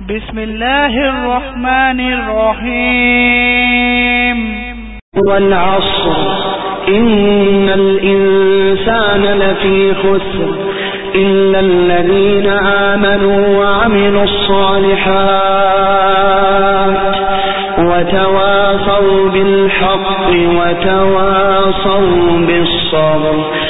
بسم الله الرحمن الرحيم. والعصر إن الإنسان لفي خسر إلا الذين آمنوا وعملوا الصالحات وتواصوا بالحق وتواصوا بالصبر